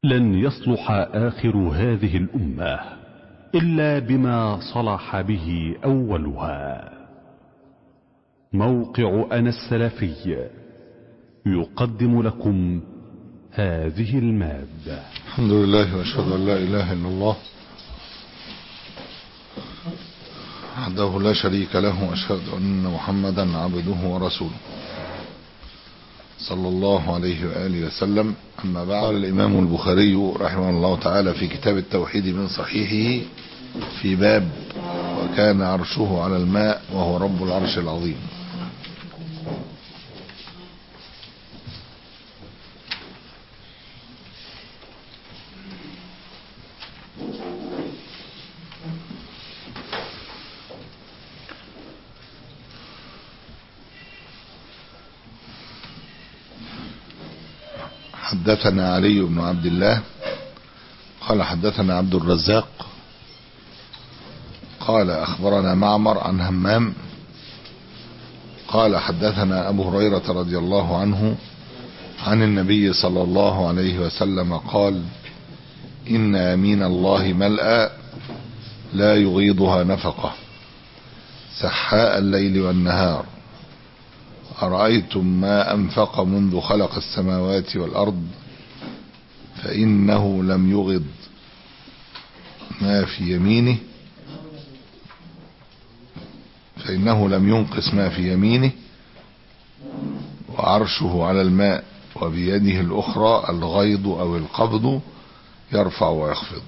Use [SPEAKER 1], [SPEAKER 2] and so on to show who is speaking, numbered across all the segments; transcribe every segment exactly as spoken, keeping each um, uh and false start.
[SPEAKER 1] لن يصلح آخر هذه الأمة إلا بما صلح به أولها. موقع أنا السلفي يقدم لكم هذه المادة.
[SPEAKER 2] الحمد لله وأشهد أن لا إله إلا الله وحده لا شريك له، وأشهد أن محمدا عبده ورسوله صلى الله عليه وآله وسلم. أما بعد، قال الإمام البخاري رحمه الله تعالى في كتاب التوحيد من صحيحه في باب وكان عرشه على الماء وهو رب العرش العظيم. حدثنا علي بن عبد الله قال حدثنا عبد الرزاق قال أخبرنا معمر عن همام قال حدثنا أبو هريرة رضي الله عنه عن النبي صلى الله عليه وسلم قال: إن يمين الله ملأى لا يغيضها نفقة سحاء الليل والنهار، أرأيتم ما أنفق منذ خلق السماوات والأرض فإنه لم يغض ما في يمينه فإنه لم ينقص ما في يمينه، وعرشه على الماء وبيده الأخرى الغيض أو القبض يرفع ويخفض.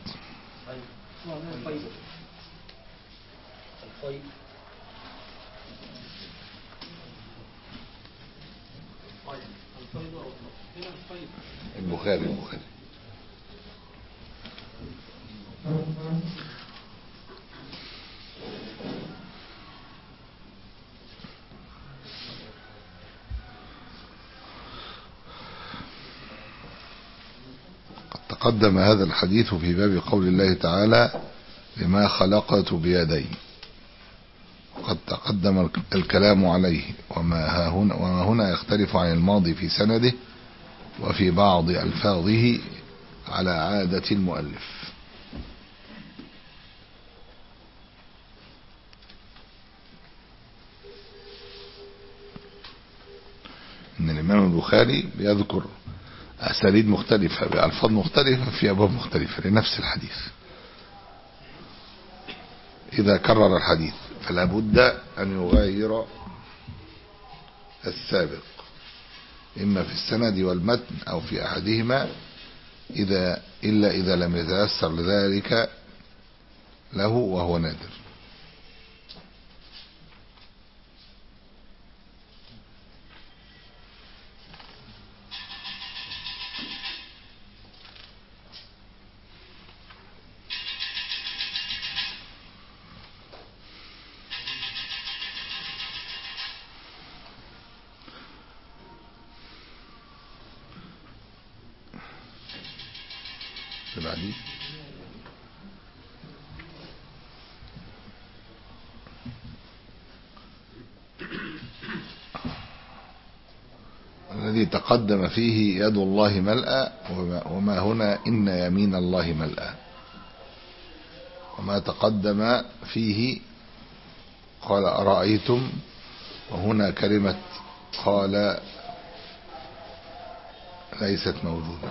[SPEAKER 2] البخاري البخاري قد تقدم هذا الحديث في باب قول الله تعالى: لما خلقت بيدي، وقد تقدم الكلام عليه، وما هنا, وما هنا يختلف عن الماضي في سنده وفي بعض ألفاظه على عادة المؤلف. إن الإمام البخاري بيذكر أساليب مختلفة بألفاظ مختلفة في أبواب مختلفة لنفس الحديث. إذا كرر الحديث فلا بد أن يغير السابق، إما في السند والمتن أو في أحدهما، إذا إلا إذا لم يتيسر لذلك له وهو نادر. بعدين الذي تقدم فيه يد الله ملأى، وما هنا إن يمين الله ملأى. وما تقدم فيه قال أرأيتم، وهنا كلمة قال ليست موجودة.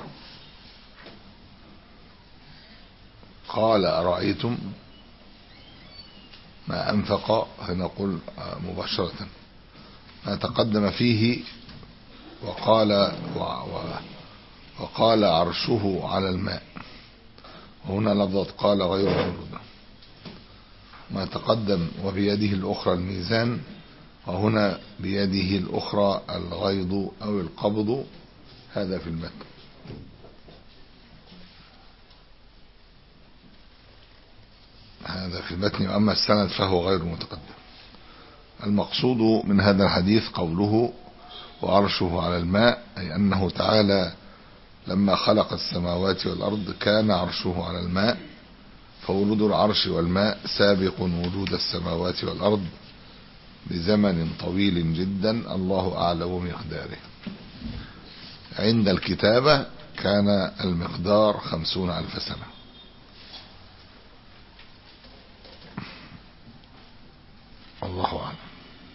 [SPEAKER 2] قال أرأيتم ما أنفق، فنقول مباشرة ما تقدم فيه وقال وقال عرشه على الماء، وهنا لفظة قال غير موجودة. ما تقدم وبيده الأخرى الميزان، وهنا بيده الأخرى الغيض أو القبض، هذا في المتن. هذا في المتن، وأما السند فهو غير متقدم. المقصود من هذا الحديث قوله وعرشه على الماء، أي أنه تعالى لما خلق السماوات والأرض كان عرشه على الماء، فوجود العرش والماء سابق وجود السماوات والأرض بزمن طويل جدا الله أعلم بمقداره. عند الكتابة كان المقدار خمسون ألف سنة. الله أعلم.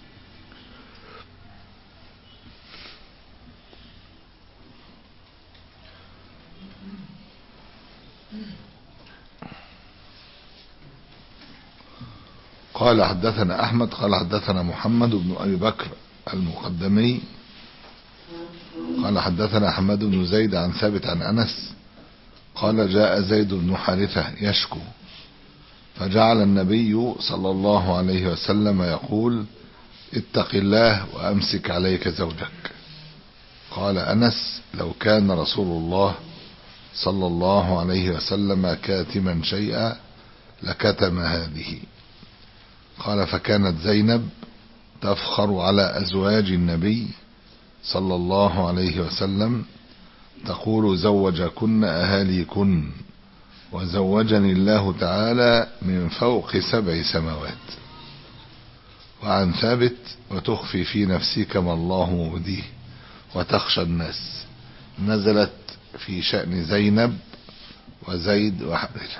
[SPEAKER 2] قال حدثنا أحمد قال حدثنا محمد بن أبي بكر المقدمي قال حدثنا حماد بن زيد عن ثابت عن أنس قال جاء زيد بن حارثة يشكو فجعل النبي صلى الله عليه وسلم يقول اتق الله وأمسك عليك زوجك. قال أنس لو كان رسول الله صلى الله عليه وسلم كاتما شيئا لكتم هذه. قال فكانت زينب تفخر على أزواج النبي صلى الله عليه وسلم تقول زوجكن أهاليكن وزوجني الله تعالى من فوق سبع سماوات. وعن ثابت وتخفي في نفسك ما الله مبديه وتخشى الناس نزلت في شأن زينب وزيد وحارثة.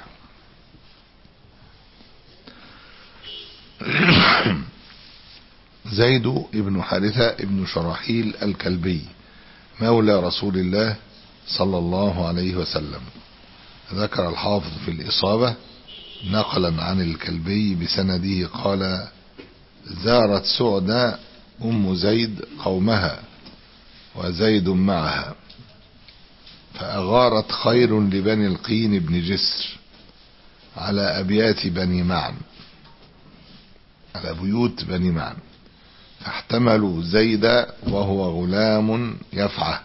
[SPEAKER 2] زيد ابن حارثة ابن شراحيل الكلبي مولى رسول الله صلى الله عليه وسلم. ذكر الحافظ في الإصابة نقلا عن الكلبي بسنده قال زارت سعدى أم زيد قومها وزيد معها فأغارت خير لبني القين بن جسر على أبيات بني معن على بيوت بني معن فاحتملوا زيد وهو غلام يفعى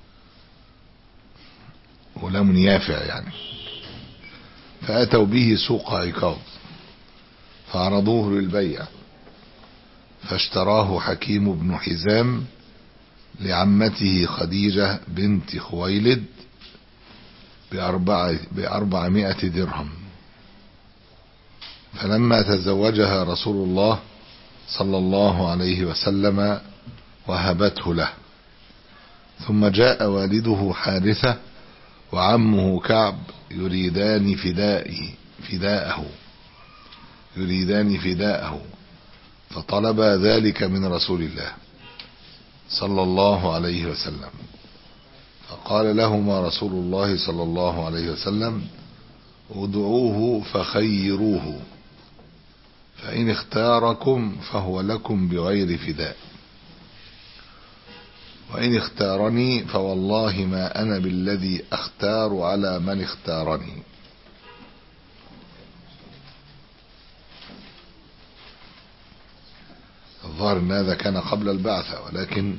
[SPEAKER 2] غلام يافع يعني فأتوا به سوق عكاظ فعرضوه للبيع فاشتراه حكيم بن حزام لعمته خديجة بنت خويلد بأربع بأربعمائة درهم. فلما تزوجها رسول الله صلى الله عليه وسلم وهبته له. ثم جاء والده حارثة وعمه كعب يريدان فدائه فداءه يريدان فداءه فطلب ذلك من رسول الله صلى الله عليه وسلم فقال لهما رسول الله صلى الله عليه وسلم ادعوه فخيروه فإن اختاركم فهو لكم بغير فداء وإن اختارني فوالله ما أنا بالذي أختار على من اختارني. الظاهر أن هذا كان قبل البعثة ولكن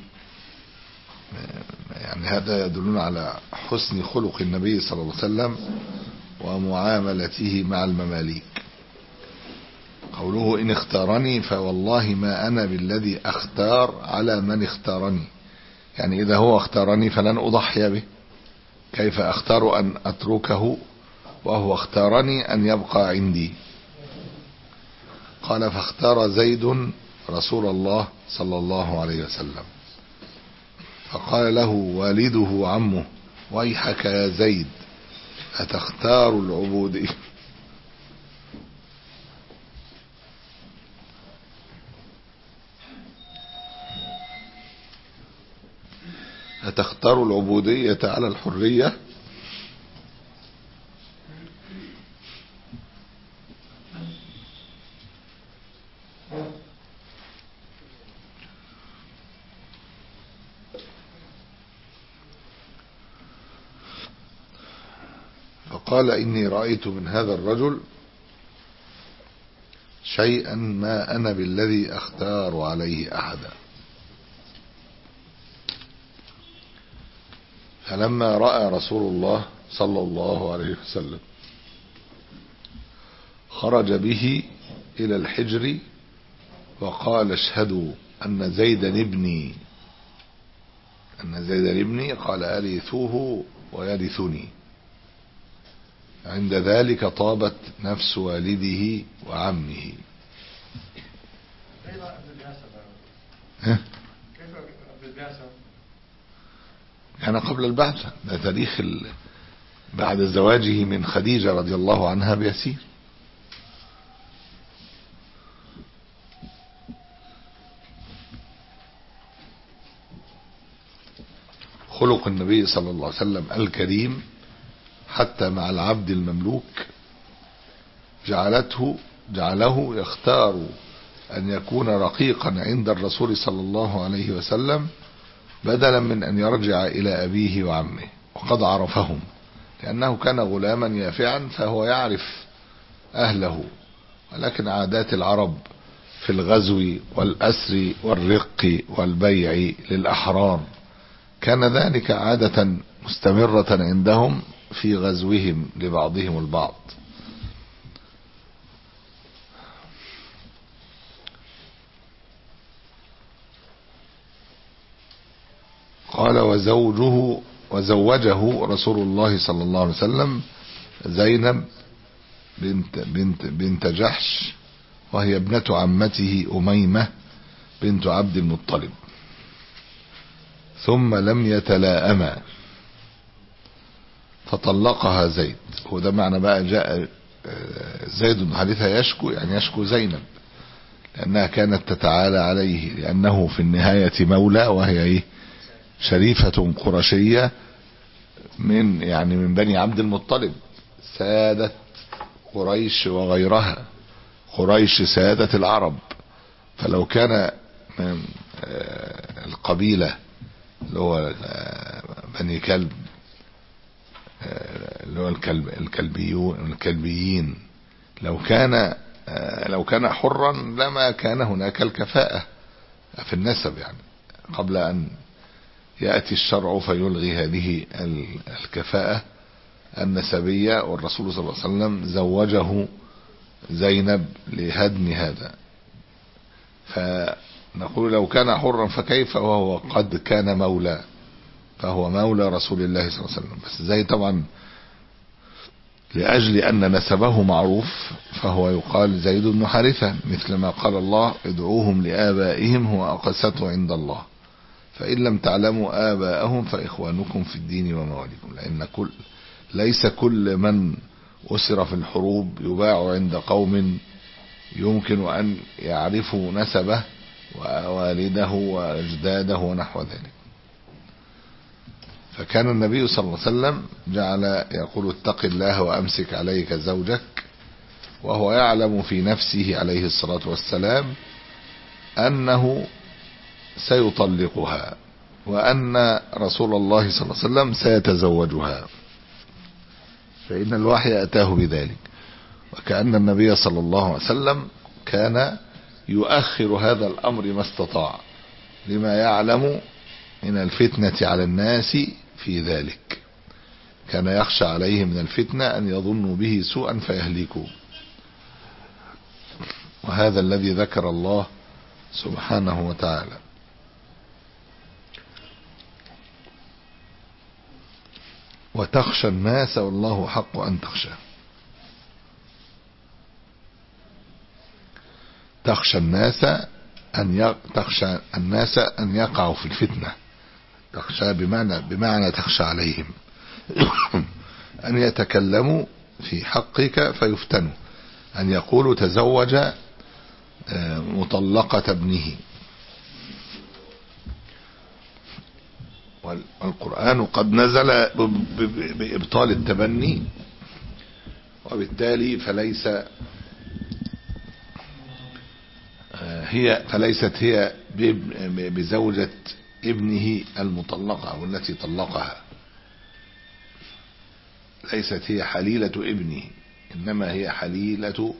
[SPEAKER 2] يعني هذا يدلنا على حسن خلق النبي صلى الله عليه وسلم ومعاملته مع المماليك. قوله إن اختارني فوالله ما أنا بالذي أختار على من اختارني يعني إذا هو اختارني فلن أضحي به كيف أختار أن أتركه وهو اختارني أن يبقى عندي. قال فاختار زيد رسول الله صلى الله عليه وسلم فقال له والده عمه ويحك يا زيد أتختار العبودية أتختار العبودية على الحرية. فقال إني رأيت من هذا الرجل شيئا ما أنا بالذي أختار عليه أحدا. فلما رأى رسول الله صلى الله عليه وسلم خرج به إلى الحجر وقال اشهدوا أن زيدا ابني أن زيدا ابني قال أرثوه ويرثني. عند ذلك طابت نفس والده وعمه. كان قبل البعثة، ده تاريخ ال... بعد زواجه من خديجة رضي الله عنها بيسير. خلق النبي صلى الله عليه وسلم الكريم حتى مع العبد المملوك جعلته جعله يختار أن يكون رقيقا عند الرسول صلى الله عليه وسلم بدلا من أن يرجع إلى أبيه وعمه، وقد عرفهم لأنه كان غلاما يافعا فهو يعرف أهله، ولكن عادات العرب في الغزو والأسر والرق والبيع للأحرار كان ذلك عادة مستمرة عندهم في غزوهم لبعضهم البعض. قال وزوجه وزوجه رسول الله صلى الله عليه وسلم زينب بنت, بنت, بنت جحش، وهي ابنة عمته أميمة بنت عبد المطلب، ثم لم يتلاءما فطلقها زيد. وده معنى بقى جاء زيد بن حارثة يشكو، يعني يشكو زينب لأنها كانت تتعالى عليه، لأنه في النهاية مولى، وهي ايه شريفة قرشية من يعني من بني عبد المطلب، سادة قريش وغيرها، قريش سادة العرب. فلو كان من القبيلة اللي هو بني كلب اللي هو الكلب الكلبيون الكلبيين لو كان لو كان حرا لما كان هناك الكفاءة في النسب، يعني قبل أن يأتي الشرع فيلغي هذه الكفاءة النسبية. والرسول صلى الله عليه وسلم زوجه زينب لهدم هذا. فنقول لو كان حرا فكيف وهو قد كان مولى، فهو مولى رسول الله صلى الله عليه وسلم. بس زي طبعا لأجل أن نسبه معروف فهو يقال زيد بن حارثة، مثل ما قال الله ادعوهم لآبائهم هو أقسط عند الله، فإن لم تعلموا آباءهم فإخوانكم في الدين ومواليكم. لأن كل ليس كل من أسر في الحروب يباع عند قوم يمكن أن يعرفوا نسبه ووالده وأجداده ونحو ذلك. فكان النبي صلى الله عليه وسلم جعل يقول اتق الله وأمسك عليك زوجك، وهو يعلم في نفسه عليه الصلاة والسلام أنه سيطلقها، وأن رسول الله صلى الله عليه وسلم سيتزوجها، فإن الوحي أتاه بذلك. وكأن النبي صلى الله عليه وسلم كان يؤخر هذا الأمر ما استطاع، لما يعلم من الفتنة على الناس في ذلك. كان يخشى عليه من الفتنة أن يظنوا به سوءا فيهلكوا. وهذا الذي ذكر الله سبحانه وتعالى. وتخشى الناس والله حق أن تخشى. تخشى الناس أن ي... تخشى الناس أن يقعوا في الفتنة. تخشى بمعنى بمعنى تخشى عليهم أن يتكلموا في حقك فيفتنوا، أن يقولوا تزوج مطلقة ابنه. والقرآن قد نزل بإبطال التبني، وبالتالي فليس هي فليست هي بزوجة ابنه المطلقة أو التي طلقها، ليست هي حليلة ابنه، إنما هي حليلة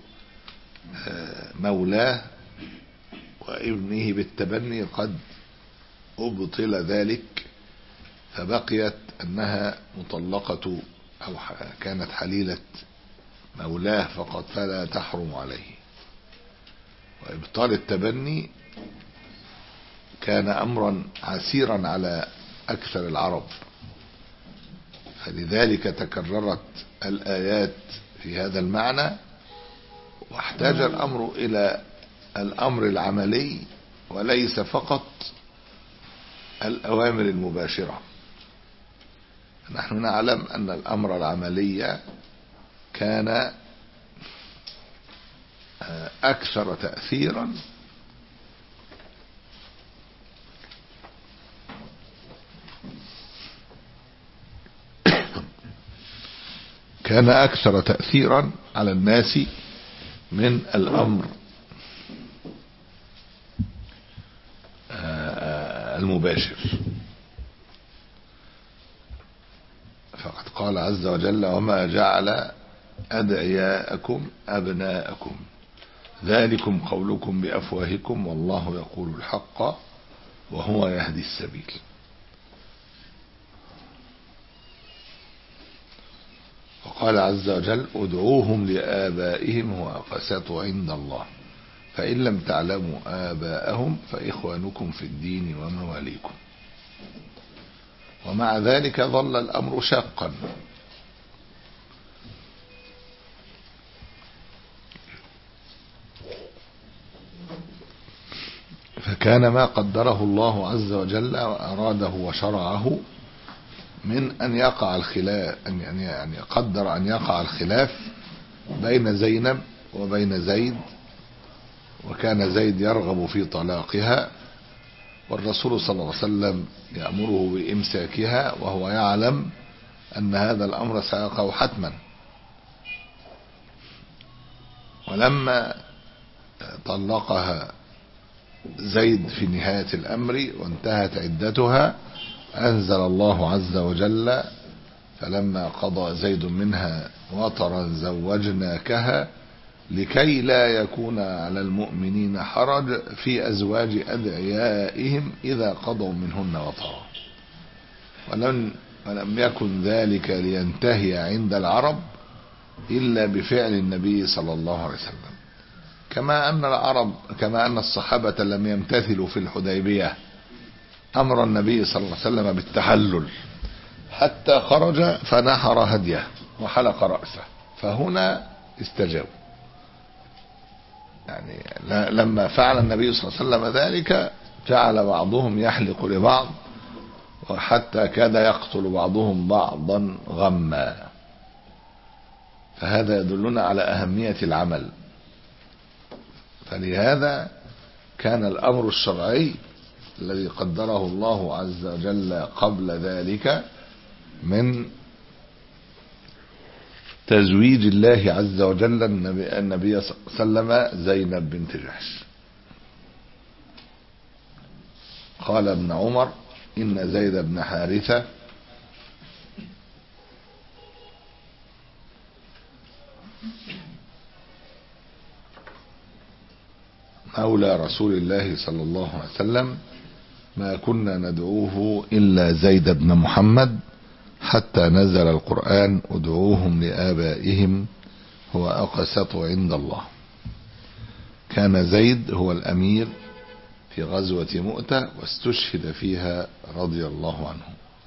[SPEAKER 2] مولاه، وابنه بالتبني قد أبطل ذلك، فبقيت أنها مطلقة أو كانت حليلة مولاه فقط فلا تحرم عليه. وإبطال التبني كان أمرا عسيرا على أكثر العرب، فلذلك تكررت الآيات في هذا المعنى، واحتاج الأمر إلى الأمر العملي وليس فقط الأوامر المباشرة. نحن نعلم أن الأمر العملي كان أكثر تأثيرا كان أكثر تأثيرا على الناس من الأمر المباشر. فقد قال عز وجل: وما جعل أدعياءكم أبناءكم ذلكم قولكم بأفواهكم والله يقول الحق وهو يهدي السبيل. وقال عز وجل: ادعوهم لآبائهم هو أقسط عند الله فإن لم تعلموا آباءهم فإخوانكم في الدين ومواليكم. ومع ذلك ظل الأمر شاقا، فكان ما قدره الله عز وجل وأراده وشرعه من أن يقع الخلاف، يعني يعني قدر أن يقع الخلاف بين زينب وبين زيد، وكان زيد يرغب في طلاقها والرسول صلى الله عليه وسلم يأمره بإمساكها وهو يعلم أن هذا الأمر سيقع حتما. ولما طلقها زيد في نهاية الأمر وانتهت عدتها أنزل الله عز وجل: فلما قضى زيد منها وطرا زوجناكها لكي لا يكون على المؤمنين حرج في أزواج أدعيائهم إذا قضوا منهن وطرا. ولم, ولم يكن ذلك لينتهي عند العرب إلا بفعل النبي صلى الله عليه وسلم، كما أن العرب كما أن الصحابة لم يمتثلوا في الحديبية أمر النبي صلى الله عليه وسلم بالتحلل حتى خرج فنحر هديه وحلق رأسه، فهنا استجابوا. يعني لما فعل النبي صلى الله عليه وسلم ذلك جعل بعضهم يحلق لبعض وحتى كاد يقتل بعضهم بعضا غما. فهذا يدلنا على أهمية العمل. فلهذا كان الأمر الشرعي الذي قدره الله عز وجل قبل ذلك من تزويج الله عز وجل النبي, النبي صلى الله عليه وسلم زينب بنت جحش. قال ابن عمر: إن زيد بن حارثة مولى رسول الله صلى الله عليه وسلم ما كنا ندعوه إلا زيد بن محمد حتى نزل القرآن: ادعوهم لآبائهم هو أقسط عند الله. كان زيد هو الأمير في غزوة مؤتة واستشهد فيها رضي الله عنه.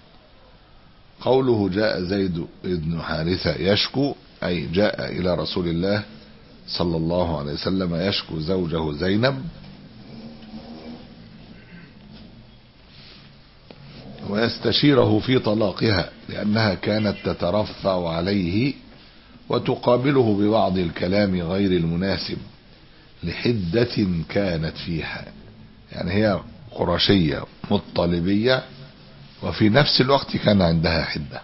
[SPEAKER 2] قوله جاء زيد بن حارثة يشكو، أي جاء إلى رسول الله صلى الله عليه وسلم يشكو زوجه زينب ويستشيره في طلاقها لأنها كانت تترفع عليه وتقابله ببعض الكلام غير المناسب لحدة كانت فيها. يعني هي قرشية مطلبية وفي نفس الوقت كان عندها حدة.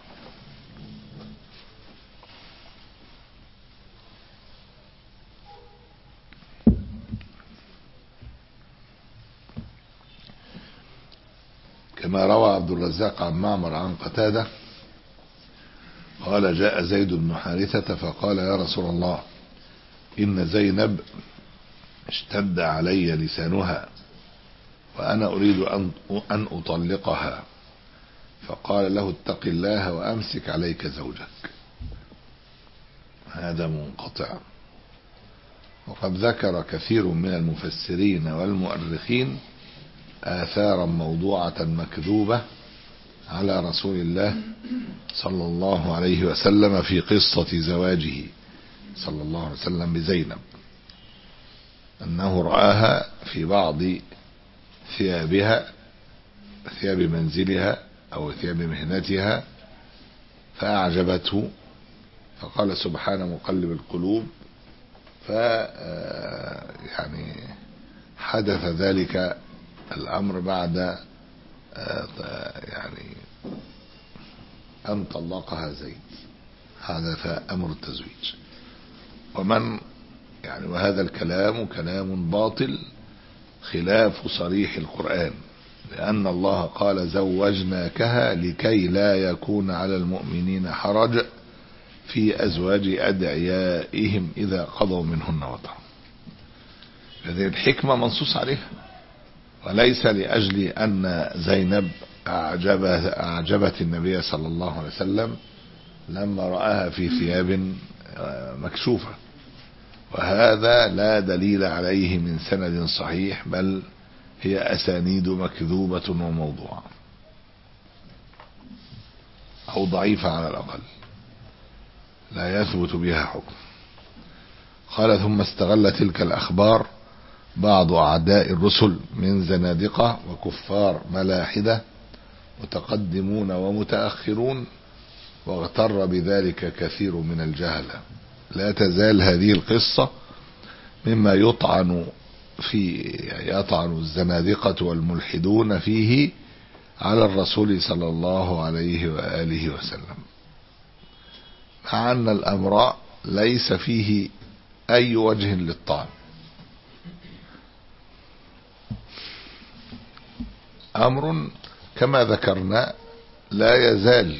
[SPEAKER 2] كما روى عبد الرزاق عن معمر عن قتادة قال: جاء زيد بن حارثة فقال: يا رسول الله، إن زينب اشتد علي لسانها وأنا أريد أن أطلقها. فقال له: اتق الله وأمسك عليك زوجك. هذا منقطع. وقد ذكر كثير من المفسرين والمؤرخين آثارا موضوعة مكذوبة على رسول الله صلى الله عليه وسلم في قصة زواجه صلى الله عليه وسلم بزينب، أنه رآها في بعض ثيابها، ثياب منزلها أو ثياب مهنتها، فأعجبته، فقال سبحان مقلب القلوب. ف يعني حدث ذلك الأمر بعد يعني أن طلقها زيد، حدث أمر التزويج. ومن يعني وهذا الكلام كلام باطل خلاف صريح القرآن، لأن الله قال زوجناكها لكي لا يكون على المؤمنين حرج في أزواج أدعيائهم إذا قضوا منهن وطرا. هذه الحكمة منصوص عليها، وليس لأجل أن زينب أعجبت النبي صلى الله عليه وسلم لما رآها في ثياب مكشوفة، وهذا لا دليل عليه من سند صحيح، بل هي أسانيد مكذوبة وموضوعة أو ضعيفة على الأقل، لا يثبت بها حكم. قال ثم استغل تلك الأخبار بعض أعداء الرسل من زنادقة وكفار ملاحدة متقدمون ومتأخرون، واغتر بذلك كثير من الجهلة. لا تزال هذه القصة مما يطعن في يطعن الزنادقة والملحدون فيه على الرسول صلى الله عليه وآله وسلم، مع أن الأمر ليس فيه أي وجه للطعن. أمر كما ذكرنا لا يزال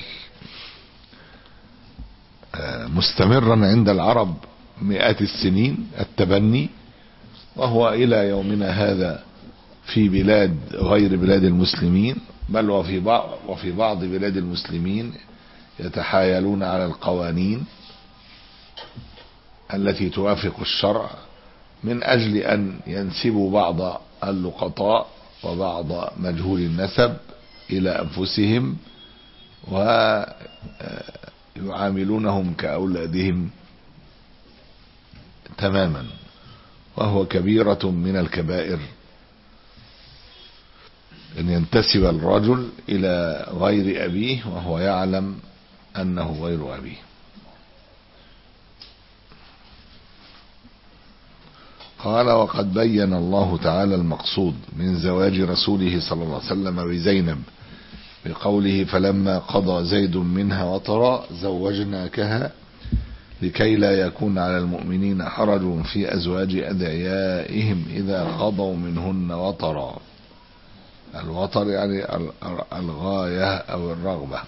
[SPEAKER 2] مستمرا عند العرب مئات السنين، التبني، وهو إلى يومنا هذا في بلاد غير بلاد المسلمين، بل وفي بعض وفي بعض بلاد المسلمين يتحايلون على القوانين التي توافق الشرع من أجل أن ينسبوا بعض اللقطاء وبعض مجهول النسب إلى أنفسهم ويعاملونهم كأولادهم تماما، وهو كبيرة من الكبائر أن ينتسب الرجل إلى غير أبيه وهو يعلم أنه غير أبيه. قال وقد بين الله تعالى المقصود من زواج رسوله صلى الله عليه وسلم بزينب بقوله فلما قضى زيد منها وطرا زوجناكها لكي لا يكون على المؤمنين حرج في أزواج أدعيائهم إذا قضوا منهن وطرا. الوطر يعني الغاية أو الرغبة،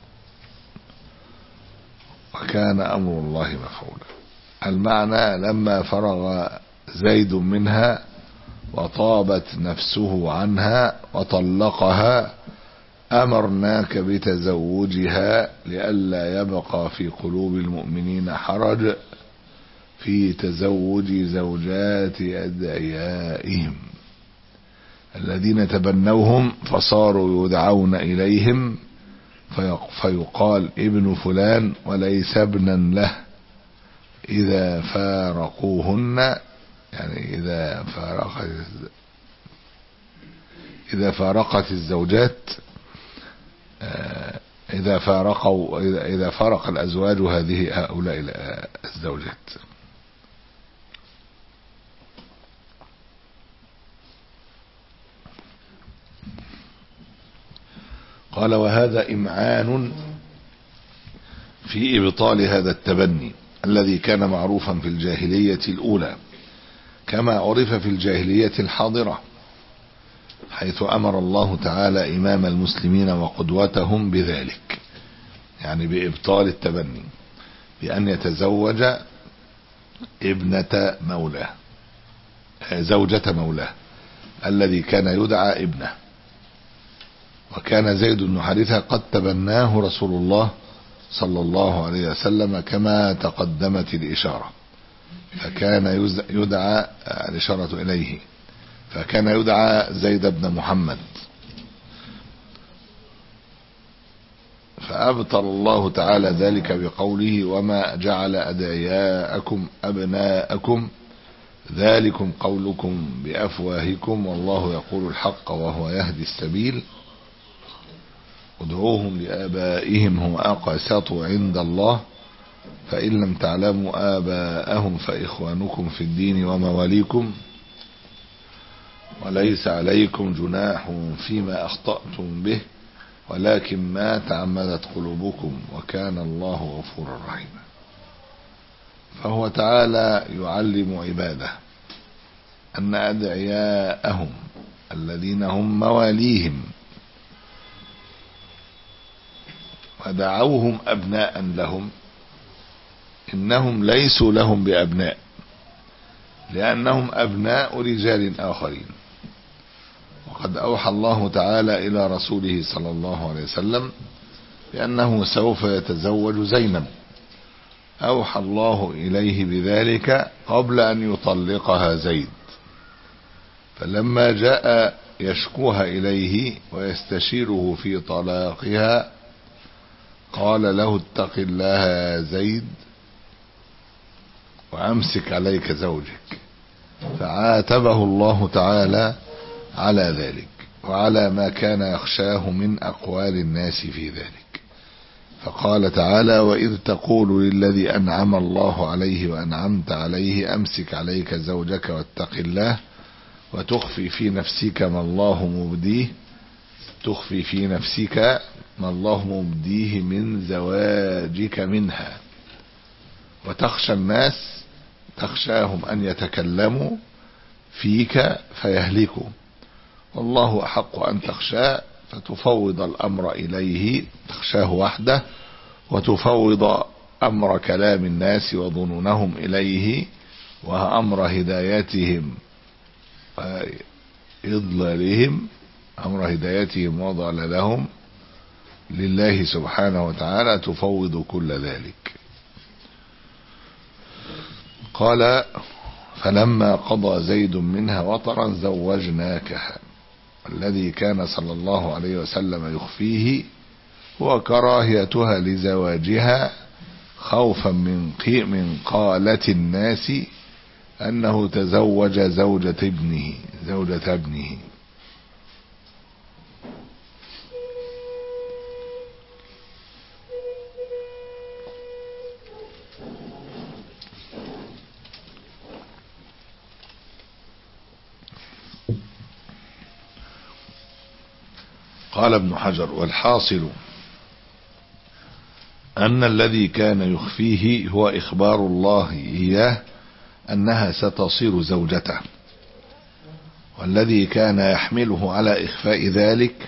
[SPEAKER 2] وكان أمر الله مفعولا. المعنى لما فرغ زيد منها وطابت نفسه عنها وطلقها أمرناك بتزوجها لئلا يبقى في قلوب المؤمنين حرج في تزوج زوجات أدعيائهم الذين تبنوهم فصاروا يدعون إليهم فيقال ابن فلان وليس ابنا له إذا فارقوهن، يعني إذا فارقت إذا فارقت الزوجات إذا فارقوا إذا فارق الأزواج هذه هؤلاء الزوجات. قال وهذا إمعان في إبطال هذا التبني الذي كان معروفا في الجاهلية الأولى كما عرف في الجاهلية الحاضرة، حيث أمر الله تعالى إمام المسلمين وقدوتهم بذلك، يعني بإبطال التبني، بأن يتزوج ابنة مولاه زوجة مولاه الذي كان يدعى ابنه. وكان زيد بن حارثة قد تبناه رسول الله صلى الله عليه وسلم كما تقدمت الإشارة، فكان يدعى الإشارة إليه فكان يدعى زيد بن محمد. فأبطل الله تعالى ذلك بقوله وما جعل أدعياءكم أبناءكم ذلكم قولكم بأفواهكم والله يقول الحق وهو يهدي السبيل ادعوهم لآبائهم هو أقسط عند الله فإن لم تعلموا آباءهم فإخوانكم في الدين ومواليكم وليس عليكم جناح فيما أخطأتم به ولكن ما تعمدت قلوبكم وكان الله غفورا رحيما. فهو تعالى يعلم عباده أن أدعياءهم الذين هم مواليهم ودعوهم أبناء لهم إنهم ليسوا لهم بأبناء، لأنهم أبناء رجال آخرين. وقد أوحى الله تعالى إلى رسوله صلى الله عليه وسلم بأنه سوف يتزوج زينب، أوحى الله إليه بذلك قبل أن يطلقها زيد، فلما جاء يشكوها إليه ويستشيره في طلاقها قال له اتق الله يا زيد وأمسك عليك زوجك، فعاتبه الله تعالى على ذلك وعلى ما كان يخشاه من أقوال الناس في ذلك. فقال تعالى وإذ تقول للذي أنعم الله عليه وأنعمت عليه أمسك عليك زوجك واتق الله وتخفي في نفسك ما الله مبديه تخفي في نفسك ما الله مبديه من زواجك منها وتخشى الناس تخشاهم أن يتكلموا فيك فيهلكوا، والله أحق أن تخشاه فتفوض الأمر إليه، تخشاه وحده وتفوض أمر كلام الناس وظنونهم إليه وأمر هدايتهم إضلالهم أمر هدايتهم وضلالهم لله سبحانه وتعالى، تفوض كل ذلك. قال فلما قضى زيد منها وطرا زوجناكها، الذي كان صلى الله عليه وسلم يخفيه هو كراهيتها لزواجها خوفا من من قالة الناس أنه تزوج زوجة ابنه زوجة ابنه قال ابن حجر والحاصل أن الذي كان يخفيه هو إخبار الله إياه أنها ستصير زوجته، والذي كان يحمله على إخفاء ذلك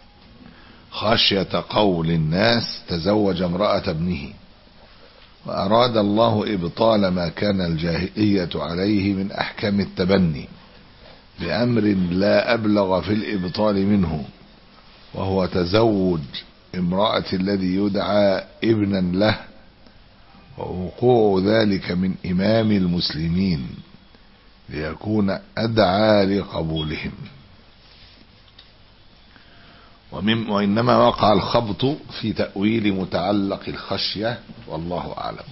[SPEAKER 2] خشية قول الناس تزوج امرأة ابنه، وأراد الله إبطال ما كان الجاهلية عليه من أحكام التبني بأمر لا أبلغ في الإبطال منه، وهو تزوج امرأة الذي يدعى ابنا له، ووقوع ذلك من إمام المسلمين ليكون أدعى لقبولهم. وإنما وقع الخبط في تأويل متعلق الخشية والله أعلم.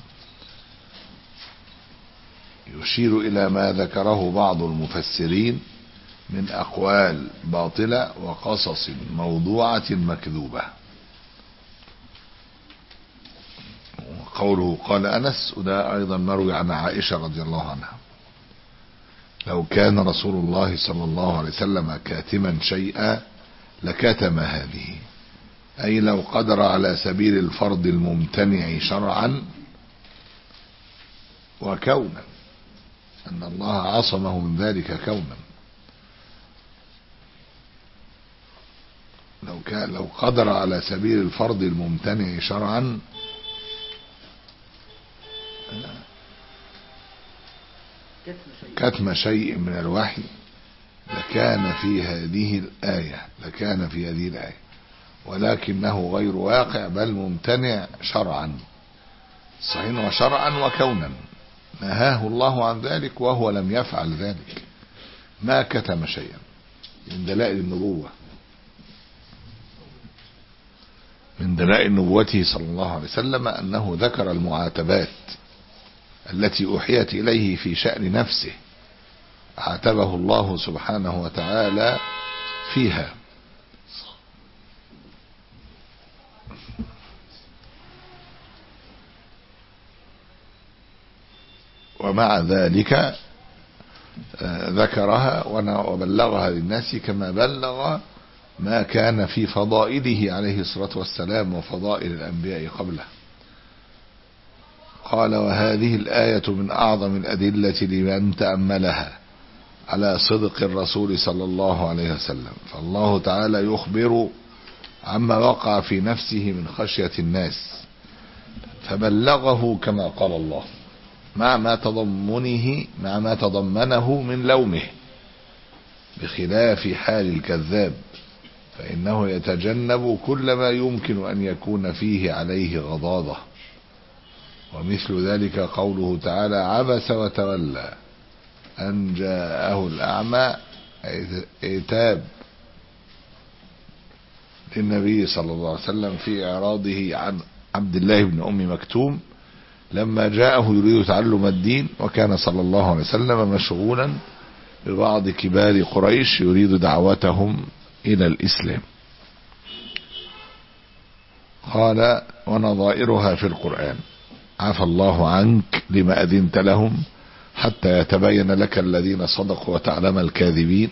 [SPEAKER 2] يشير إلى ما ذكره بعض المفسرين من أقوال باطلة وقصص موضوعة مكذوبة. قوله قال أنس، وده أيضا مروي عن عائشة رضي الله عنها، لو كان رسول الله صلى الله عليه وسلم كاتما شيئا لكتم هذه، أي لو قدر على سبيل الفرض الممتنع شرعا وكونا، أن الله عصمه من ذلك كونا. لو كان لو قدر على سبيل الفرض الممتنع شرعا كتم شيء من الوحي لكان في هذه الآية لكان في هذه الآية ولكنه غير واقع بل ممتنع شرعا، صحيح وشرعا وكونا، نهاه الله عن ذلك وهو لم يفعل ذلك، ما كتم شيئا. من دلائل النبوة من دلائل نبوته صلى الله عليه وسلم أنه ذكر المعاتبات التي أوحيت إليه في شأن نفسه، عاتبه الله سبحانه وتعالى فيها. ومع ذلك ذكرها وبلغها للناس كما بلغ ما كان في فضائله عليه الصلاة والسلام وفضائل الأنبياء قبله. قال: وهذه الآية من أعظم الأدلة لمن تأملها على صدق الرسول صلى الله عليه وسلم، فالله تعالى يخبر عما وقع في نفسه من خشية الناس فبلغه كما قال الله، مع ما تضمنه مع ما تضمنه من لومه، بخلاف حال الكذاب فإنه يتجنب كل ما يمكن أن يكون فيه عليه غضاضة. ومثل ذلك قوله تعالى: عبس وتولى أن جاءه الأعمى، عتاب للنبي صلى الله عليه وسلم في إعراضه عن عبد الله بن أم مكتوم لما جاءه يريد تعلم الدين، وكان صلى الله عليه وسلم مشغولا ببعض كبار قريش يريد دعوتهم إلى الإسلام. قال: ونظائرها في القرآن: عفى الله عنك لما أذنت لهم حتى يتبين لك الذين صدقوا وتعلم الكاذبين.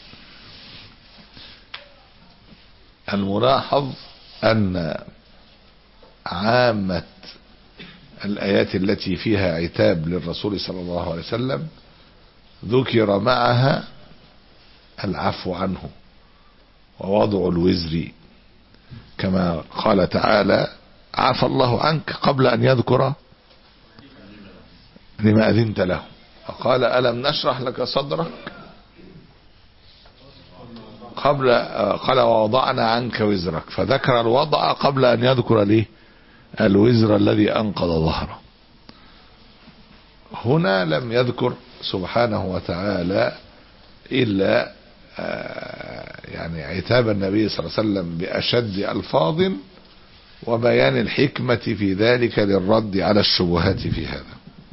[SPEAKER 2] الملاحظ أن عامة الآيات التي فيها عتاب للرسول صلى الله عليه وسلم ذكر معها العفو عنه ووضع الوزر، كما قال تعالى: عفى الله عنك، قبل أن يذكر لما أذنت له، فقال: ألم نشرح لك صدرك، قبل قال: ووضعنا عنك وزرك، فذكر الوضع قبل أن يذكر ليه الوزر الذي أنقض ظهره. هنا لم يذكر سبحانه وتعالى إلا يعني عتاب النبي صلى الله عليه وسلم بأشد ألفاظ وبيان الحكمة في ذلك للرد على الشبهات في هذا.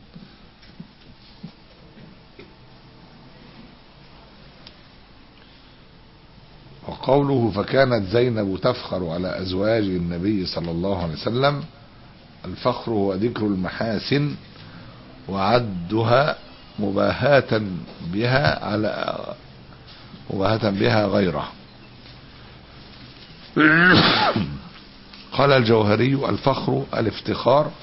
[SPEAKER 2] وقوله: فكانت زينب تفخر على أزواج النبي صلى الله عليه وسلم، الفخر هو ذكر المحاسن وعدها مباهاة بها على مباهاة بها غيره. قال الجوهري: الفخر الافتخار،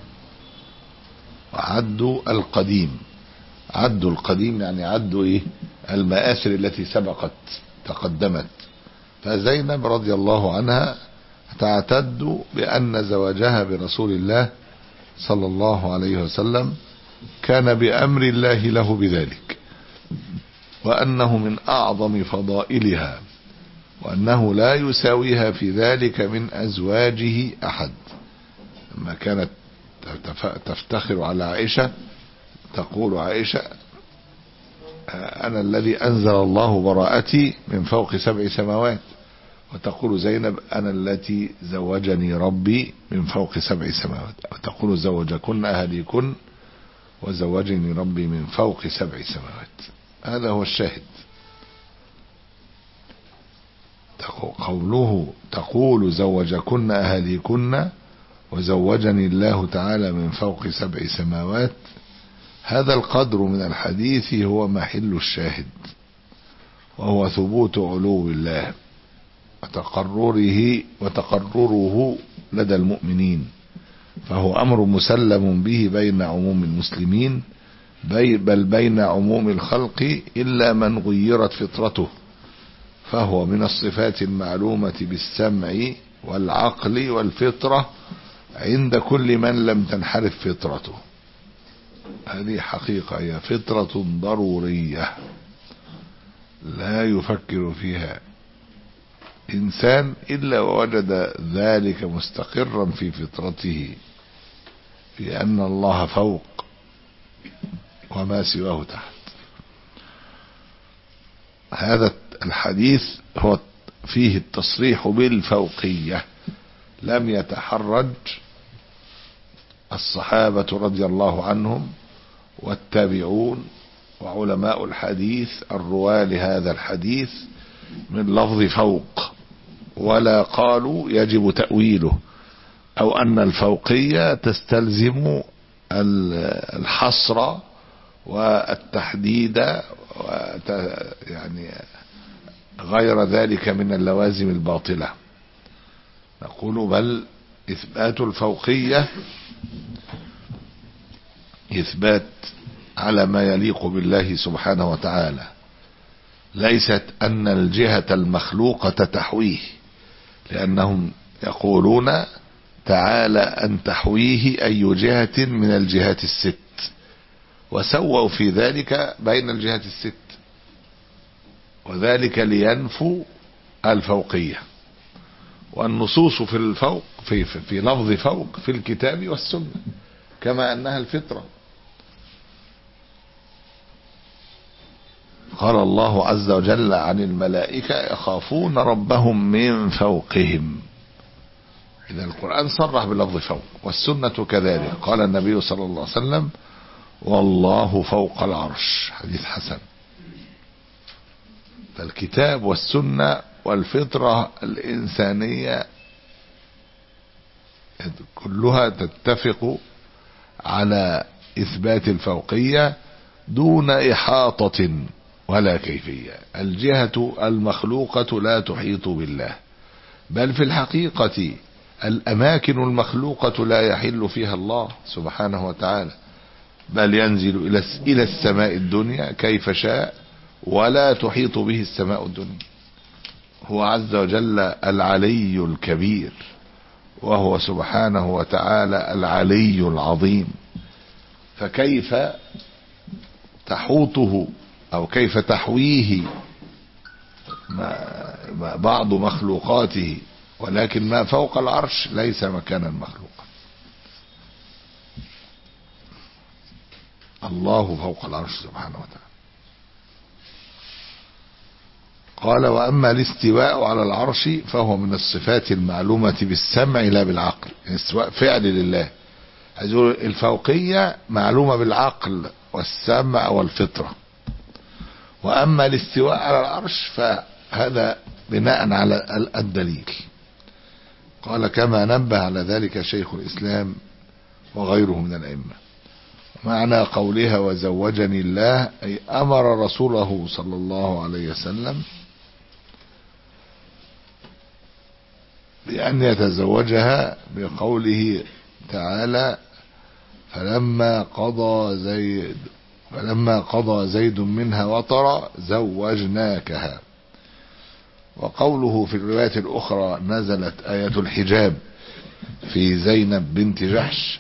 [SPEAKER 2] وعد القديم. عد القديم يعني عد ايه المآثر التي سبقت تقدمت. فزينب رضي الله عنها تعتد بأن زواجها برسول الله صلى الله عليه وسلم كان بأمر الله له بذلك، وأنه من أعظم فضائلها، وأنه لا يساويها في ذلك من أزواجه أحد. لما كانت تفتخر على عائشة تقول عائشة: أنا الذي أنزل الله براءتي من فوق سبع سماوات، وتقول زينب: أنا التي زوجني ربي من فوق سبع سماوات، وتقول: زوجكن أهليكن وزوجني ربي من فوق سبع سماوات. هذا هو الشاهد. قوله تقول: زوجكن أهليكن وزوجني الله تعالى من فوق سبع سماوات، هذا القدر من الحديث هو محل الشاهد، وهو ثبوت علو الله وتقرره وتقرره لدى المؤمنين، فهو أمر مسلم به بين عموم المسلمين، بل بين عموم الخلق إلا من غيرت فطرته، فهو من الصفات المعلومة بالسمع والعقل والفطرة عند كل من لم تنحرف فطرته. هذه حقيقة، هي فطرة ضرورية لا يفكر فيها إنسان إلا ووجد ذلك مستقرا في فطرته، في أن الله فوق وما سواه تحت. هذا الحديث هو فيه التصريح بالفوقية، لم يتحرج الصحابة رضي الله عنهم والتابعون وعلماء الحديث الرواة لهذا الحديث من لفظ فوق، ولا قالوا يجب تأويله، أو أن الفوقية تستلزم الحصر والتحديد يعني غير ذلك من اللوازم الباطلة. نقول بل إثبات الفوقية إثبات على ما يليق بالله سبحانه وتعالى، ليست أن الجهة المخلوقة تحويه، لأنهم يقولون تعالى أن تحويه أي جهة من الجهات الست، وسووا في ذلك بين الجهات الست، وذلك لينفوا الفوقية. والنصوص في الفوق في, في, في لفظ فوق في الكتاب والسنة كما أنها الفطرة. قال الله عز وجل عن الملائكة يخافون ربهم من فوقهم، إذا القرآن صرح بلفظ فوق، والسنة كذلك. قال النبي صلى الله عليه وسلم والله فوق العرش، حديث حسن. فالكتاب والسنة والفطرة الإنسانية كلها تتفق على إثبات الفوقية دون إحاطة ولا كيفية. الجهة المخلوقة لا تحيط بالله، بل في الحقيقة الأماكن المخلوقة لا يحل فيها الله سبحانه وتعالى، بل ينزل إلى السماء الدنيا كيف شاء ولا تحيط به السماء الدنيا. هو عز وجل العلي الكبير، وهو سبحانه وتعالى العلي العظيم، فكيف تحوطه أو كيف تحويه بعض مخلوقاته، ولكن ما فوق العرش ليس مكانا مخلوقا. الله فوق العرش سبحانه وتعالى. قال وأما الاستواء على العرش فهو من الصفات المعلومة بالسمع لا بالعقل، استواء فعل لله. الفوقية معلومة بالعقل والسمع والفطرة، وأما الاستواء على العرش فهذا بناء على الدليل. قال كما نبه على ذلك شيخ الإسلام وغيره من الأئمة. معنى قولها وزوجني الله أي أمر رسوله صلى الله عليه وسلم بأن يتزوجها بقوله تعالى فلما قضى زيد فلما قضى زيد منها وطرا زوجناكها. وقوله في الرواية الأخرى نزلت آية الحجاب في زينب بنت جحش.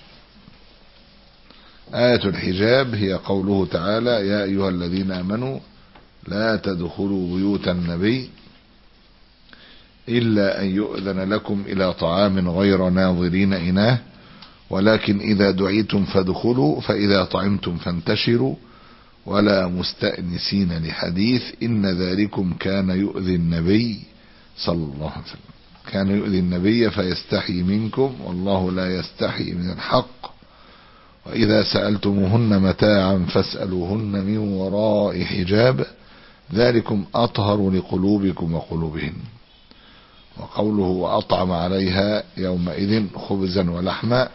[SPEAKER 2] آية الحجاب هي قوله تعالى يا أيها الذين آمنوا لا تدخلوا بيوت النبي إلا أن يؤذن لكم إلى طعام غير ناظرين إناه ولكن إذا دعيتم فادخلوا فإذا طعمتم فانتشروا ولا مستأنسين لحديث إن ذلكم كان يؤذي النبي صلى الله عليه وسلم كان يؤذي النبي فيستحي منكم والله لا يستحي من الحق وإذا سألتموهن متاعا فاسألوهن من وراء حجاب ذلكم أطهر لقلوبكم وقلوبهن. وقوله وأطعم عليها يومئذ خبزا ولحما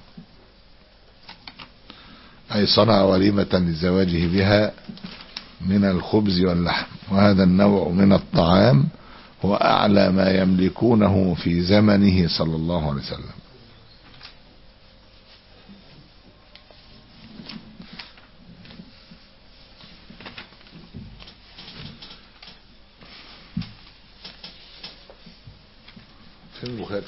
[SPEAKER 2] أي صنع وليمة لزواجه بها من الخبز واللحم. وهذا النوع من الطعام هو أعلى ما يملكونه في زمنه صلى الله عليه وسلم. في البخاري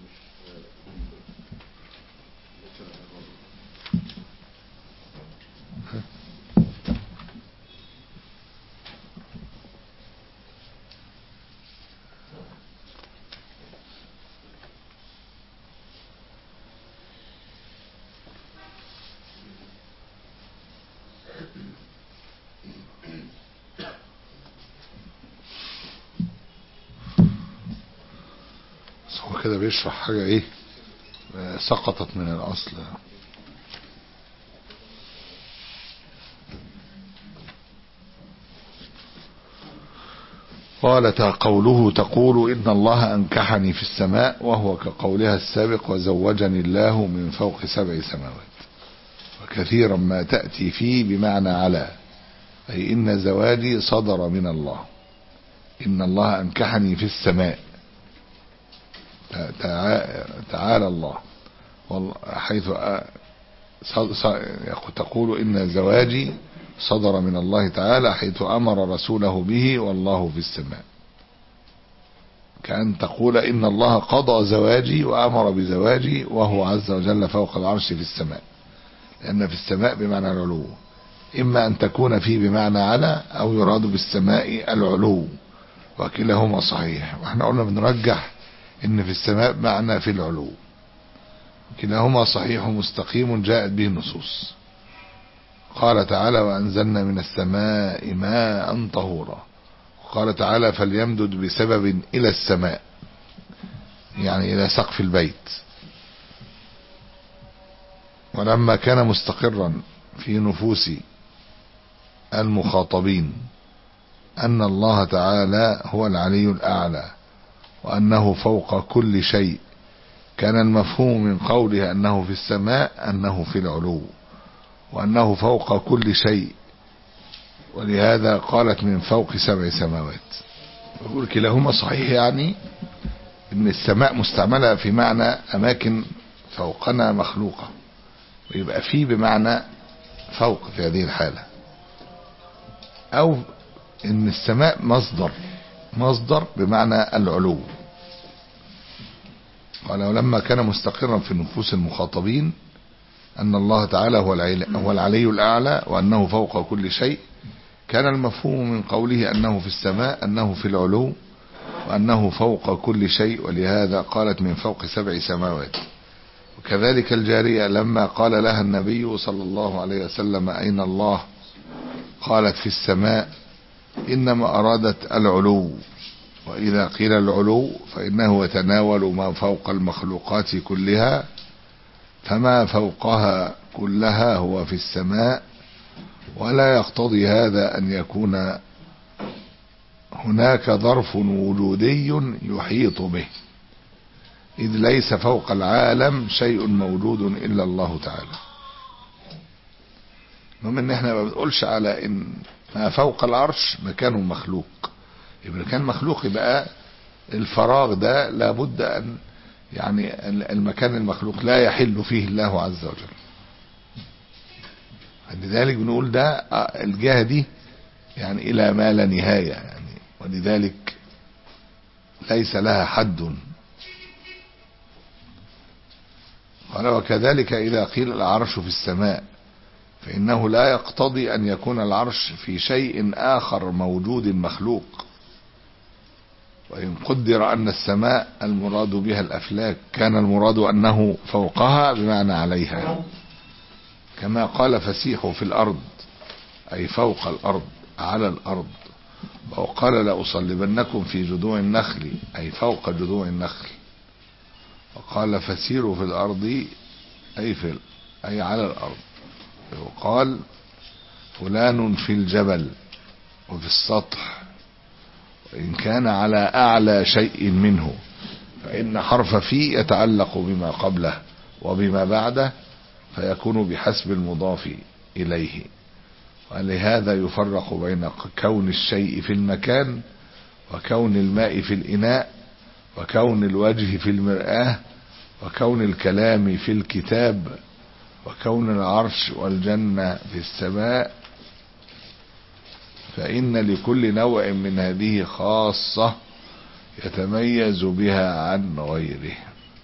[SPEAKER 2] كده بيشرح حاجة ايه سقطت من الاصل. قال قوله تقول إن الله أنكحني في السماء، وهو كقولها السابق وزوجني الله من فوق سبع سماوات. وكثيرا ما تأتي فيه بمعنى على، أي إن زواجي صدر من الله. إن الله أنكحني في السماء، تعالى الله، حيث تقول إن زواجي صدر من الله تعالى حيث أمر رسوله به والله في السماء، كأن تقول إن الله قضى زواجي وأمر بزواجي وهو عز وجل فوق العرش في السماء، لأن في السماء بمعنى العلو، إما أن تكون فيه بمعنى على أو يراد بالسماء العلو، وكلاهما صحيح. وإحنا قلنا بنرجح إن في السماء بمعنى في العلو، كلاهما صحيح مستقيم جاءت به النصوص. قال تعالى وأنزلنا من السماء ماء طهورا. وقال تعالى فليمدد بسبب إلى السماء، يعني إلى سقف البيت. ولما كان مستقرا في نفوس المخاطبين أن الله تعالى هو العلي الأعلى وأنه فوق كل شيء، كان المفهوم من قوله أنه في السماء أنه في العلو وأنه فوق كل شيء، ولهذا قالت من فوق سبع سماوات. يقول كلاهما صحيح، يعني إن السماء مستعملة في معنى أماكن فوقنا مخلوقة، ويبقى فيه بمعنى فوق في هذه الحالة، أو إن السماء مصدر مصدر بمعنى العلو. قال ولما كان مستقرا في نفوس المخاطبين أن الله تعالى هو العلي, هو العلي الأعلى وأنه فوق كل شيء، كان المفهوم من قوله أنه في السماء أنه في العلو وأنه فوق كل شيء، ولهذا قالت من فوق سبع سماوات. وكذلك الجارية لما قال لها النبي صلى الله عليه وسلم أين الله، قالت في السماء، إنما أرادت العلو، وإذا قيل العلو فإنه يتناول ما فوق المخلوقات كلها، فما فوقها كلها هو في السماء، ولا يقتضي هذا أن يكون هناك ظرف وجودي يحيط به، إذ ليس فوق العالم شيء موجود إلا الله تعالى. المهم ان احنا ما بنقولش على ان ما فوق العرش مكان مخلوق، يبقى كان مخلوق يبقى الفراغ ده لابد ان يعني المكان المخلوق لا يحل فيه الله عز وجل. لذلك بنقول ده الجهة دي يعني الى ما لا نهاية يعني، ولذلك ليس لها حد. قال وكذلك إذا قيل العرش في السماء فإنه لا يقتضي أن يكون العرش في شيء آخر موجود مخلوق، وإن قدر أن السماء المراد بها الأفلاك كان المراد أنه فوقها بمعنى عليها، كما قال فسيحوا في الأرض أي فوق الأرض على الأرض، وقال لأصلبنكم في جذوع النخل أي فوق جذوع النخل، وقال فسيروا في الأرض أي, في أي على الأرض، وقال فلان في الجبل وفي السطح، وإن كان على أعلى شيء منه فإن حرف في يتعلق بما قبله وبما بعده فيكون بحسب المضاف إليه. ولهذا يفرق بين كون الشيء في المكان وكون الماء في الإناء وكون الوجه في المرآة وكون الكلام في الكتاب وكون العرش والجنة في السماء، فإن لكل نوع من هذه خاصة يتميز بها عن غيره.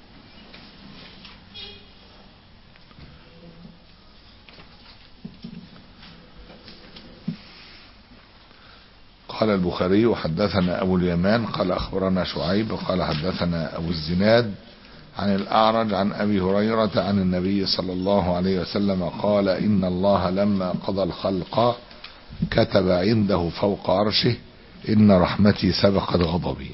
[SPEAKER 2] قال البخاري وحدثنا أبو اليمان قال أخبرنا شعيب قال حدثنا أبو الزناد عن الأعرج عن أبي هريرة عن النبي صلى الله عليه وسلم قال إن الله لما قضى الخلق كتب عنده فوق عرشه إن رحمتي سبقت غضبي.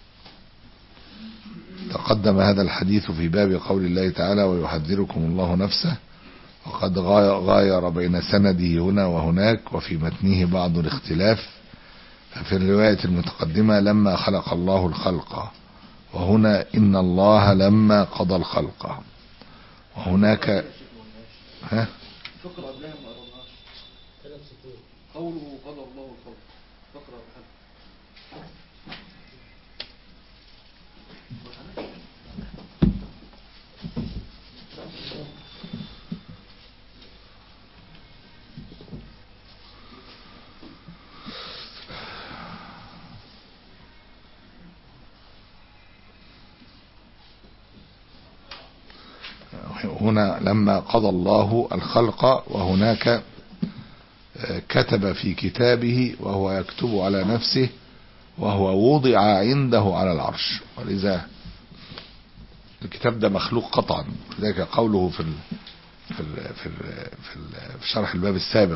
[SPEAKER 2] تقدم هذا الحديث في باب قول الله تعالى ويحذركم الله نفسه، وقد غاير بين سنده هنا وهناك وفي متنه بعض الاختلاف، في الرواية المتقدمة لما خلق الله الخلق، وهنا إن الله لما قضى الخلق. وهناك ها
[SPEAKER 3] فقرة قبلها ما قرأناش ثلاث سطور قوله قضى الله الخلق، فقرة بحد
[SPEAKER 2] هنا لما قضى الله الخلق، وهناك كتب في كتابه وهو يكتب على نفسه وهو وضع عنده على العرش. ولذا الكتاب ده مخلوق قطعا، لذلك قوله في ال في ال في ال في, ال في شرح الباب السابق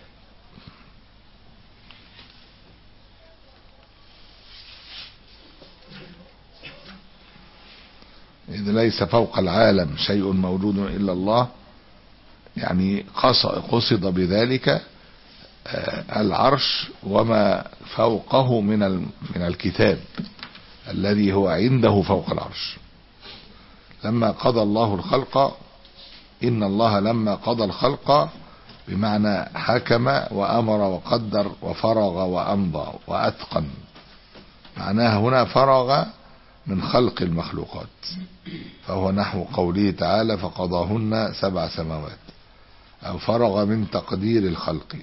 [SPEAKER 2] إذ ليس فوق العالم شيء موجود إلا الله، يعني قصد بذلك العرش وما فوقه من من الكتاب الذي هو عنده فوق العرش. لما قضى الله الخلق، إن الله لما قضى الخلق بمعنى حكم وأمر وقدر وفرغ وأمضى وأتقن. معناها هنا فرغ من خلق المخلوقات، فهو نحو قوله تعالى فقضاهن سبع سماوات، أو فرغ من تقدير الخلق.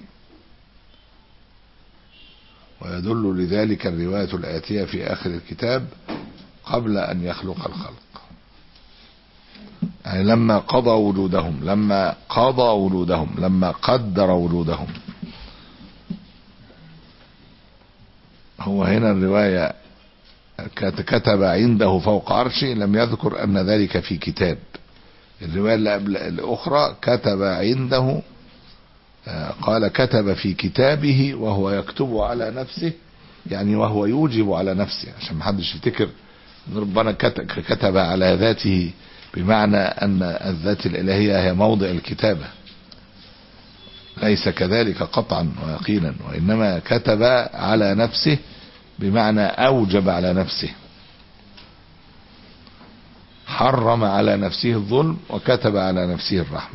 [SPEAKER 2] ويدل لذلك الرواية الآتية في آخر الكتاب قبل أن يخلق الخلق، يعني لما قضى وجودهم، لما قضى وجودهم، لما قدر وجودهم. هو هنا الرواية كتب عنده فوق عرشه، لم يذكر أن ذلك في كتاب. الرواية اللي قبل الأخرى كتب عنده، قال كتب في كتابه وهو يكتب على نفسه، يعني وهو يوجب على نفسه، عشان ما حدش يفتكر ان ربنا كتب على ذاته بمعنى ان الذات الالهيه هي موضع الكتابه. ليس كذلك قطعا ويقينا، وانما كتب على نفسه بمعنى اوجب على نفسه، حرم على نفسه الظلم وكتب على نفسه الرحمه.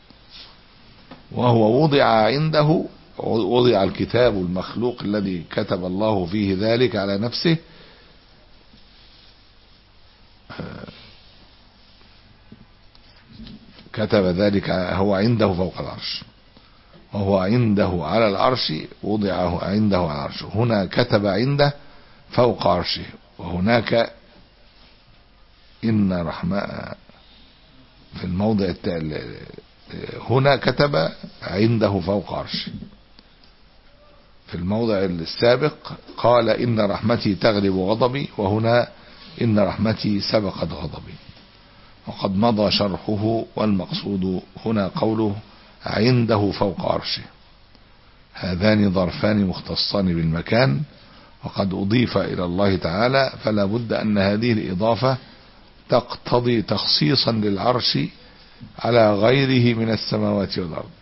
[SPEAKER 2] وهو وضع عنده، وضع الكتاب المخلوق الذي كتب الله فيه ذلك على نفسه، كتب ذلك هو عنده فوق العرش، وهو عنده على العرش، وضعه عنده على العرش. هنا كتب عنده فوق عرشه، وهناك إن رحمة في الموضع التالي هنا كتب عنده فوق عرشه. في الموضع السابق قال إن رحمتي تغلب غضبي، وهنا إن رحمتي سبقت غضبي. وقد مضى شرحه، والمقصود هنا قوله عنده فوق عرشه. هذان ظرفان مختصان بالمكان، وقد أضيف إلى الله تعالى، فلا بد أن هذه الإضافة تقتضي تخصيصا للعرش على غيره من السماوات والأرض،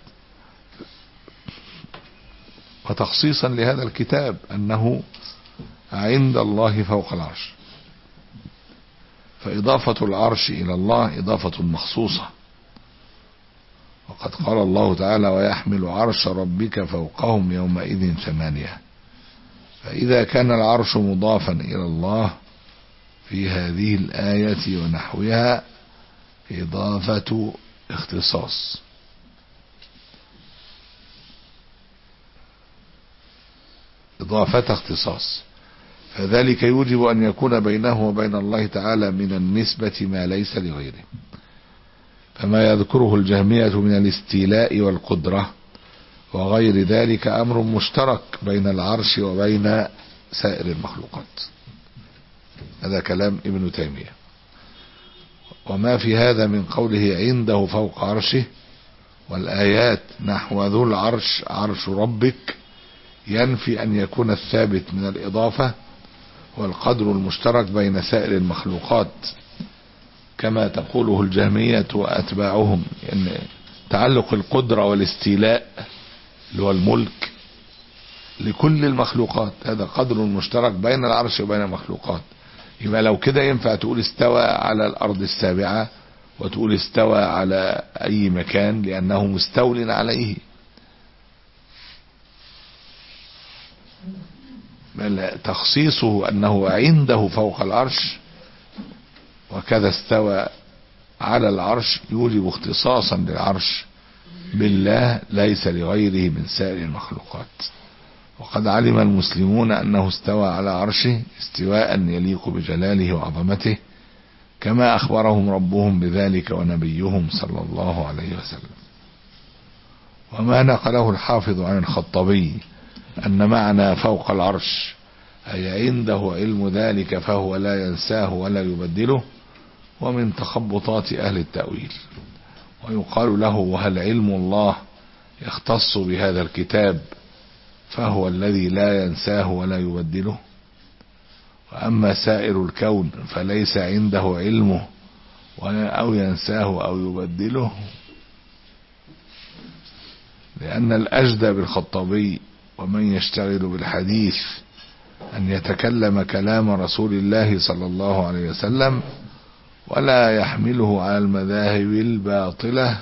[SPEAKER 2] وتخصيصا لهذا الكتاب أنه عند الله فوق العرش. فإضافة العرش إلى الله إضافة مخصوصة. وقد قال الله تعالى ويحمل عرش ربك فوقهم يومئذ ثمانية. فإذا كان العرش مضافا إلى الله في هذه الآية ونحوها إضافة اختصاص، إضافة اختصاص، فذلك يوجب أن يكون بينه وبين الله تعالى من النسبة ما ليس لغيره. فما يذكره الجهمية من الاستيلاء والقدرة وغير ذلك أمر مشترك بين العرش وبين سائر المخلوقات. هذا كلام ابن تيمية. وما في هذا من قوله عنده فوق عرشه والآيات نحو ذو العرش عرش ربك ينفي أن يكون الثابت من الإضافة والقدر المشترك بين سائر المخلوقات، كما تقوله الجهمية وأتباعهم، أن تعلق القدرة والاستيلاء اللي هو الملك لكل المخلوقات، هذا قدر مشترك بين العرش وبين المخلوقات. يبقى لو كده ينفع تقول استوى على الأرض السابعة وتقول استوى على أي مكان لأنه مستول عليه. بل تخصيصه أنه عنده فوق العرش وكذا استوى على العرش يوجب اختصاصا للعرش بالله ليس لغيره من سائر المخلوقات. وقد علم المسلمون أنه استوى على عرشه استواء يليق بجلاله وعظمته كما أخبرهم ربهم بذلك ونبيهم صلى الله عليه وسلم. وما نقله الحافظ عن الخطبي أن معنى فوق العرش أي عنده علم ذلك فهو لا ينساه ولا يبدله، ومن تخبطات أهل التأويل. ويقال له وهل علم الله يختص بهذا الكتاب فهو الذي لا ينساه ولا يبدله، وأما سائر الكون فليس عنده علمه أو ينساه أو يبدله، لأن الأجدى بالخطابي ومن يشتغل بالحديث أن يتكلم كلام رسول الله صلى الله عليه وسلم ولا يحمله على المذاهب الباطلة،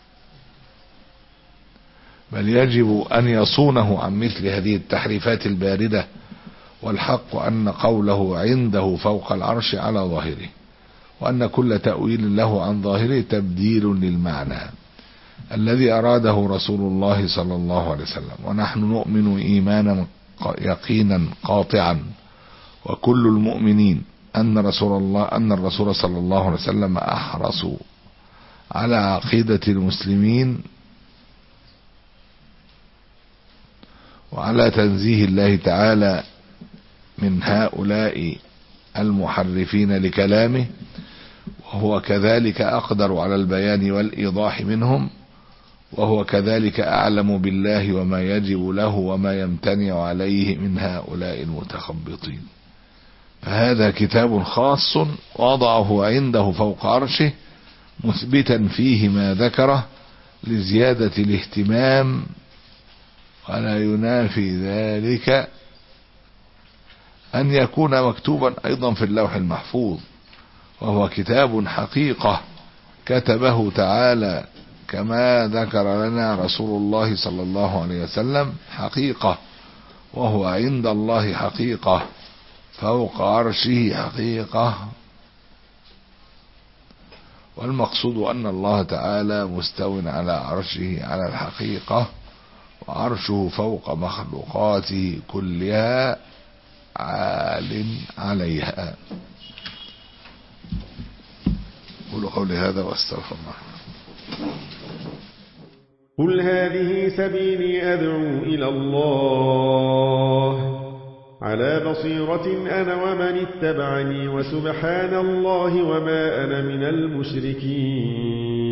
[SPEAKER 2] بل يجب أن يصونه عن مثل هذه التحريفات الباردة. والحق أن قوله عنده فوق العرش على ظاهره، وأن كل تأويل له عن ظاهره تبديل للمعنى الذي أراده رسول الله صلى الله عليه وسلم. ونحن نؤمن إيمانا يقينا قاطعا وكل المؤمنين أن رسول الله أن الرسول صلى الله عليه وسلم أحرص على عقيدة المسلمين وعلى تنزيه الله تعالى من هؤلاء المحرفين لكلامه، وهو كذلك أقدر على البيان والإيضاح منهم، وهو كذلك أعلم بالله وما يجب له وما يمتنع عليه من هؤلاء المتخبطين. فهذا كتاب خاص وضعه عنده فوق عرشه مثبتا فيه ما ذكره لزيادة الاهتمام، ولا ينافي ذلك أن يكون مكتوبا أيضا في اللوح المحفوظ، وهو كتاب حقيقة كتبه تعالى كما ذكر لنا رسول الله صلى الله عليه وسلم حقيقة، وهو عند الله حقيقة فوق عرشه حقيقة. والمقصود أن الله تعالى مستو على عرشه على الحقيقة، وعرشه فوق مخلوقاته كلها عال عليها. قولوا قولي هذا واستغفر الله.
[SPEAKER 4] قل هذه سبيلي أدعو إلى الله على بصيرة أنا ومن اتبعني، وسبحان الله وما أنا من المشركين.